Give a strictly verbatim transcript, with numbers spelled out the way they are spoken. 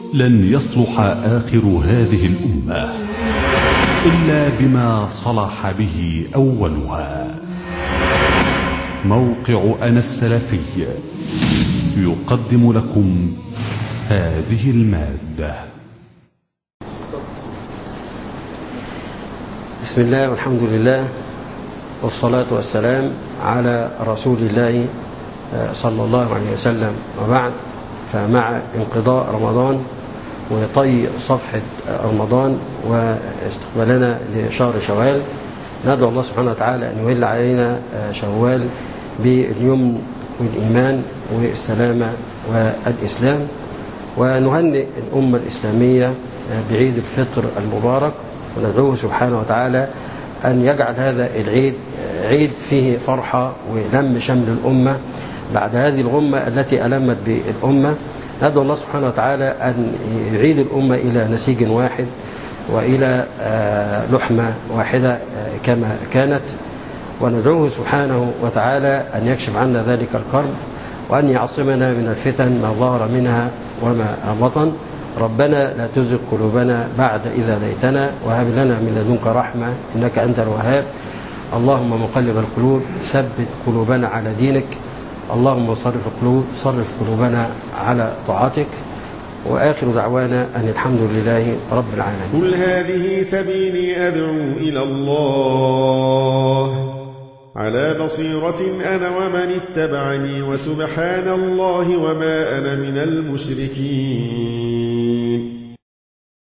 لن يصلح آخر هذه الأمة إلا بما صلح به أولها. موقع أنا السلفي يقدم لكم هذه المادة. بسم الله والحمد لله والصلاة والسلام على رسول الله صلى الله عليه وسلم، وبعد. فمع انقضاء رمضان وطي صفحة رمضان واستقبالنا لشهر شوال، ندعو الله سبحانه وتعالى أن يولي علينا شوال باليمن والإيمان والسلامة والإسلام، ونهنئ الأمة الإسلامية بعيد الفطر المبارك، وندعوه سبحانه وتعالى أن يجعل هذا العيد عيد فيه فرحة ولم شمل الأمة بعد هذه الغمة التي ألمت بالأمة. ندعو الله سبحانه وتعالى أن يعيد الأمة إلى نسيج واحد وإلى لحمة واحدة كما كانت، وندعوه سبحانه وتعالى أن يكشف عنا ذلك الكرب، وأن يعصمنا من الفتن ما ظهر منها وما بطن. ربنا لا تزغ قلوبنا بعد إذ هديتنا وهب لنا من لدنك رحمة إنك أنت الوهاب. اللهم مقلب القلوب ثبت قلوبنا على دينك. اللهم صرف قلوب صرف قلوبنا على طاعتك. وآخر دعوانا أن الحمد لله رب العالمين. قل هذه سبيلي أدعو إلى الله على بصيرة أنا ومن اتبعني، وسبحان الله وما أنا من المشركين.